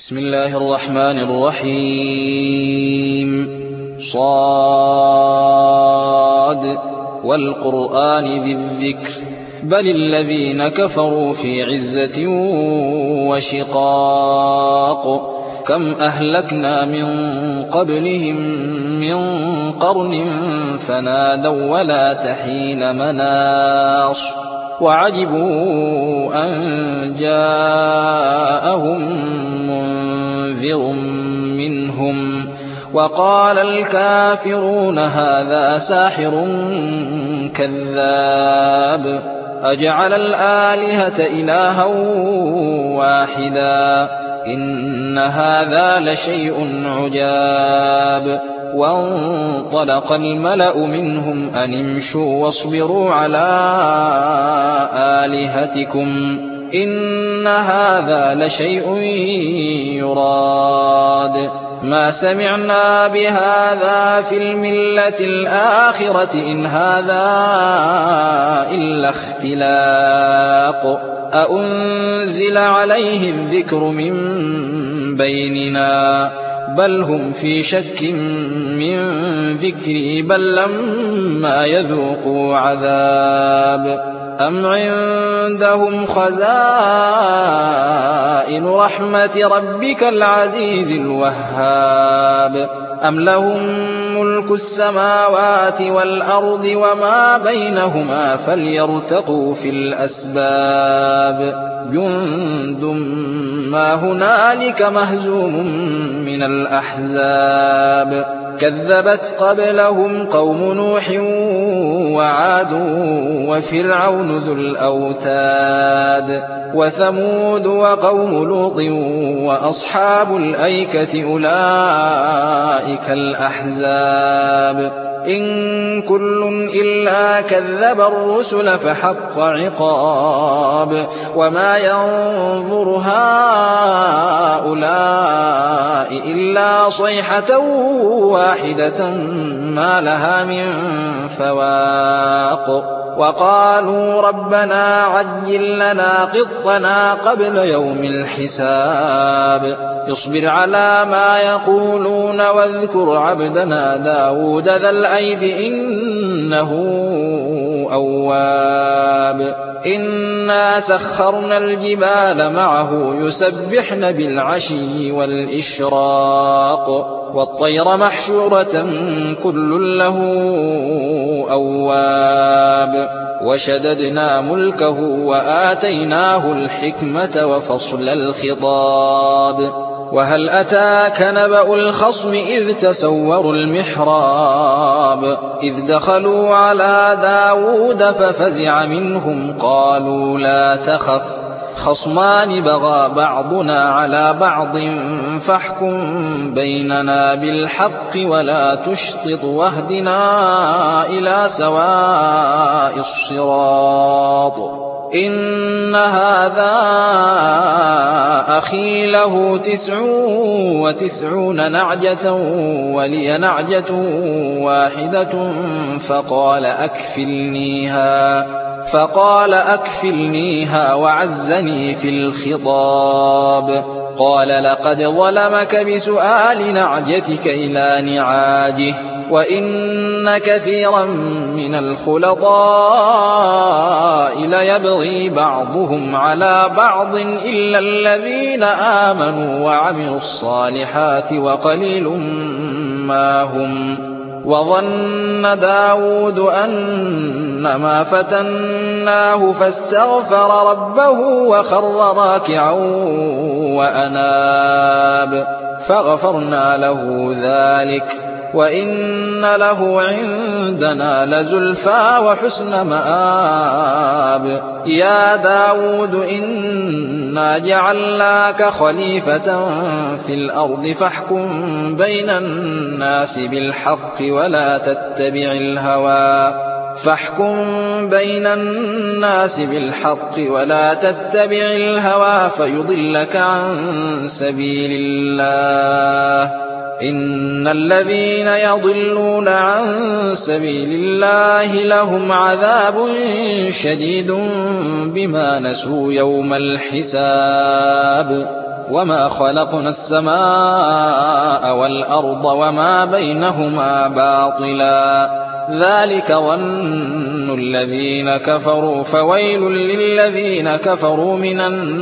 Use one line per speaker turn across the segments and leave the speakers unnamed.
بسم الله الرحمن الرحيم صاد والقرآن ذي الذكر بل الذين كفروا في عزة وشقاق كم أهلكنا من قبلهم من قرن فنادوا ولا تحين مناص وعجبوا أن جاءهم منذر منهم وقال الكافرون هذا ساحر كذاب أجعل الآلهة إلها واحدا إن هذا لشيء عجاب وانطلق الملأ منهم أن امشوا واصبروا على آلهتكم إن هذا لشيء يراد ما سمعنا بهذا في الملة الآخرة إن هذا إلا اختلاق أأنزل عليه الذكر من بيننا بل هم في شك من ذكري بل لما يذوقوا عذاب أم عندهم خزائن رحمة ربك العزيز الوهاب أم لهم ملك السماوات والأرض وما بينهما فليرتقوا في الأسباب جند ما هنالك مهزوم من الأحزاب كذبت قبلهم قوم نوح وعاد وفرعون ذو الأوتاد وثمود وقوم لوط وأصحاب الأيكة أولئك الأحزاب إن كل إلا كذب الرسل فحق عقاب وما ينظر هؤلاء إلا صيحة واحدة ما لها من فواق وقالوا ربنا عجل لنا قطنا قبل يوم الحساب اصبر على ما يقولون واذكر عبدنا داود ذا الأيد إنه أواب إنا سخرنا الجبال معه يسبحن بالعشي والإشراق والطير محشورة كل له أواب وشددنا ملكه وآتيناه الحكمة وفصل الخطاب وهل أتاك نبأ الخصم إذ تسوروا المحراب إذ دخلوا على داود ففزع منهم قالوا لا تخف خصمان بغى بعضنا على بعض فاحكم بيننا بالحق ولا تشطط واهدنا إلى سواء الصراط إن هذا أخي له 99 نعجة ولي نعجة واحدة فقال أكفلنيها وعزني في الخطاب قال لقد ظلمك بسؤال نعجتك إلى نعاجه وإن كثيرا من الخلطاء ليبغي بعضهم على بعض إلا الذين آمنوا وعملوا الصالحات وقليل ما هم وظن داود أنما فتناه فاستغفر ربه وخر راكعا وأناب فغفرنا له ذلك وإن له عندنا لزلفى وحسن مآب يا داود إنا جعلناك خليفة في الأرض فاحكم بين الناس بالحق ولا تتبع الهوى فيضلك عن سبيل الله إن الذين يضلون عن سبيل الله لهم عذاب شديد بما نسوا يوم الحساب وما خلقنا السماء والأرض وما بينهما باطلا ذلك ظن الذين كفروا فويل للذين كفروا من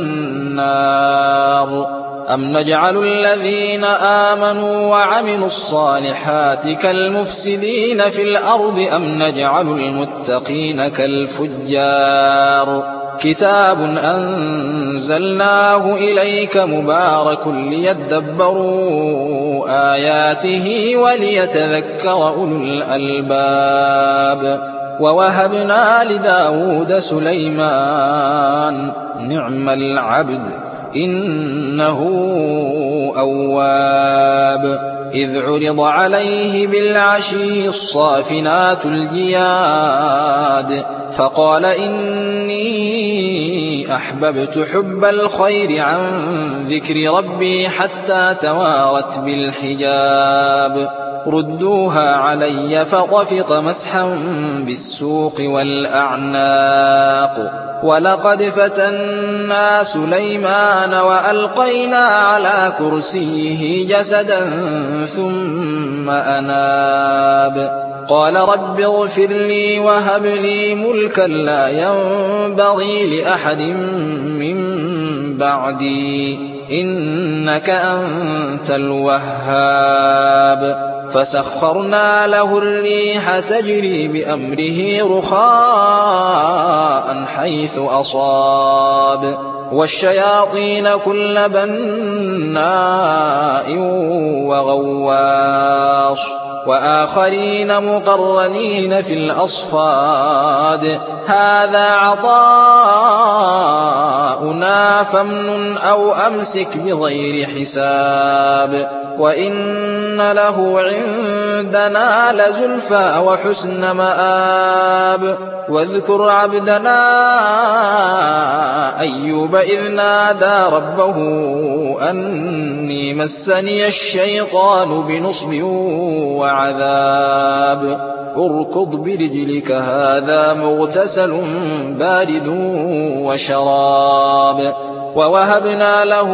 النار أم نجعل الذين آمنوا وعملوا الصالحات كالمفسدين في الأرض أم نجعل المتقين كالفجار كتاب أنزلناه إليك مبارك ليدبروا آياته وليتذكر أولو الألباب ووهبنا لداود سليمان نعم العبد إنه أواب إذ عرض عليه بالعشي الصافنات الجياد فقال إني أحببت حب الخير عن ذكر ربي حتى توارت بالحجاب ردوها علي فطفق مسحا بالسوق والأعناق ولقد فتنا سليمان وألقينا على كرسيه جسدا ثم أناب قال رب اغفر لي وهب لي ملكا لا ينبغي لأحد من بعدي إنك أنت الوهاب فسخرنا له الريح تجري بأمره رخاء حيث أصاب والشياطين كل بناء وغواص وآخرين مقرنين في الأصفاد هذا عطاؤنا فامنن أو أمسك بغير حساب وإن له عندنا لزلفى وحسن مآب واذكر عبدنا أيوب إذ نادى ربه أني مسني الشيطان بنصب وعذاب اركض برجلك هذا مغتسل بارد وشراب ووهبنا له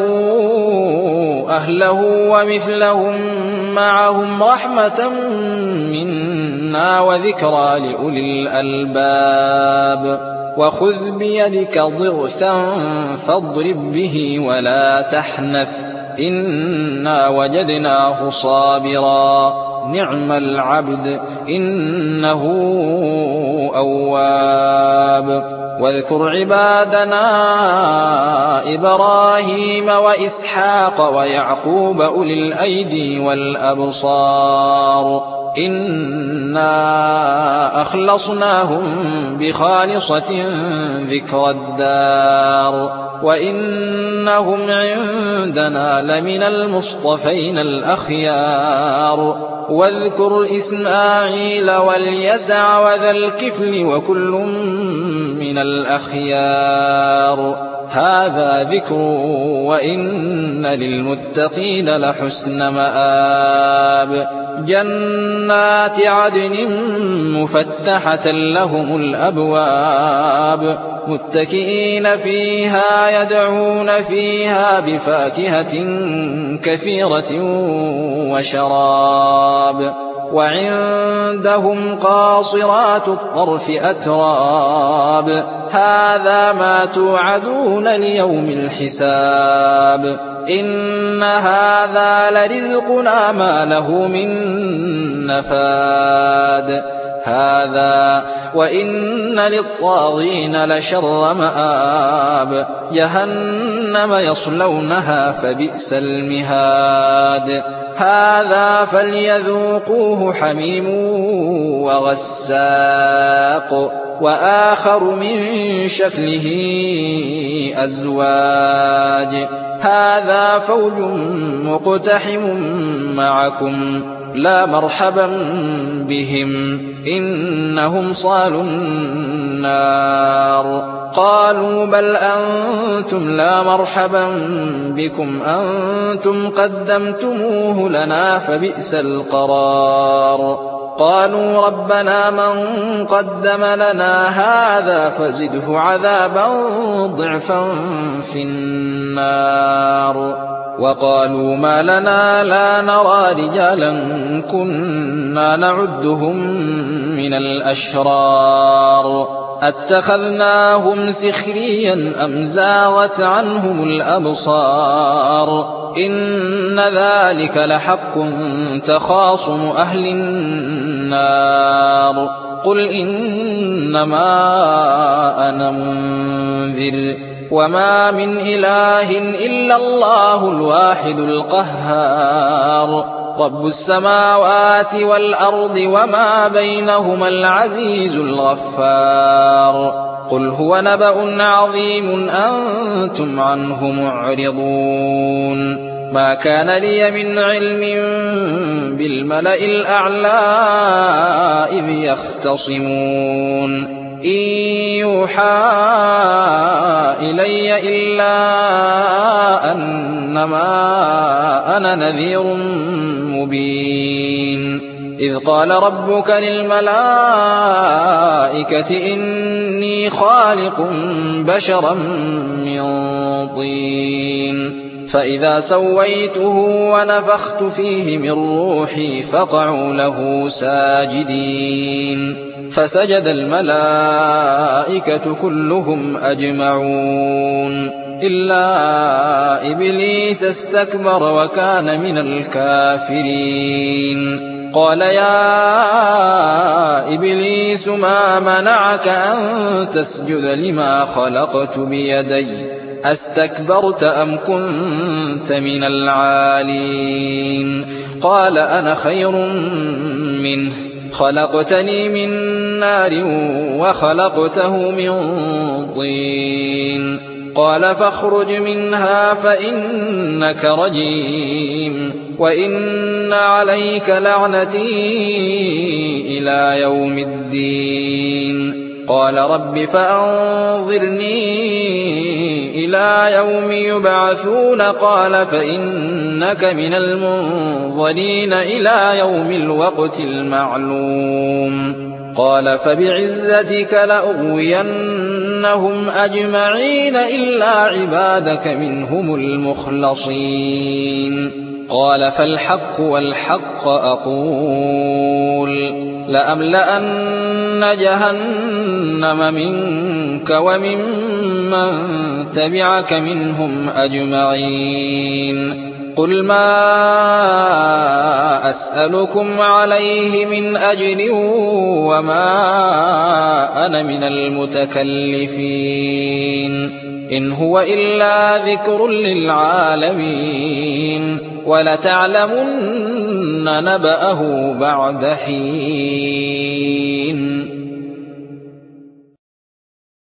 أهله ومثلهم معهم رحمة منا وذكرى لأولي الألباب وخذ بيدك ضغثا فاضرب به ولا تحنث إنا وجدناه صابرا نعم العبد إنه أواب واذكر عبادنا إبراهيم وإسحاق ويعقوب أولي الأيدي والأبصار إنا أخلصناهم بخالصة ذكر الدار وإنهم عندنا لمن المصطفين الأخيار واذكر إسماعيل واليسع وذا الكفل وكل من الأخيار هذا ذكر وإن للمتقين لحسن مآب جنات عدن مفتحة لهم الأبواب متكئين فيها يدعون فيها بفاكهة كثيرة وشراب وعندهم قاصرات الطرف أتراب هذا ما توعدون ليوم الحساب إن هذا لرزقنا ما له من نفاد هذا وإن للطاغين لشر مآب جهنم يصلونها فبئس المهاد هذا فليذوقوه حميم وغساق وآخر من شكله أزواج هذا فوج مقتحم معكم لا مرحبا بهم إنهم صالوا النَّارِ قالوا بل أنتم لا مرحبا بكم أنتم قدمتموه لنا فبئس القرار قالوا ربنا من قدم لنا هذا فزده عذابا ضعفا في النار وقالوا ما لنا لا نرى رجالا كنا نعدهم من الأشرار أتخذناهم سخريا أم زاغت عنهم الأبصار إن ذلك لحق تخاصم أهل النار قل إنما أنا منذر وما من إله إلا الله الواحد القهار رب السماوات والأرض وما بينهما العزيز الغفار قل هو نبأ عظيم أنتم عنه معرضون ما كان لي من علم بالملأ الأعلى إذ يختصمون إن يوحى إلي إلا أنما أنا نذير مبين إذ قال ربك للملائكة إني خالق بشرا من طين فإذا سويته ونفخت فيه من روحي فقعوا له ساجدين فسجد الملائكة كلهم أجمعون إلا إبليس استكبر وكان من الكافرين قال يا إبليس ما منعك أن تسجد لما خلقت بيدي أستكبرت أم كنت من العالين قال أنا خير منه خلقتني من نار وخلقته من طين قال فاخرج منها فإنك رجيم وإن عليك لعنتي إلى يوم الدين قال رب فأنظرني إلى يوم يبعثون قال فإنك من المنظرين إلى يوم الوقت المعلوم قال فبعزتك لأغوينهم أجمعين إلا عبادك منهم المخلصين قال فالحق والحق أقول لأملأن جهنم منك وممن تبعك منهم أجمعين قل ما أسألكم عليه من أجر وما أنا من المتكلفين إن هو إلا ذكر للعالمين ولتعلمن نبأه بعد حين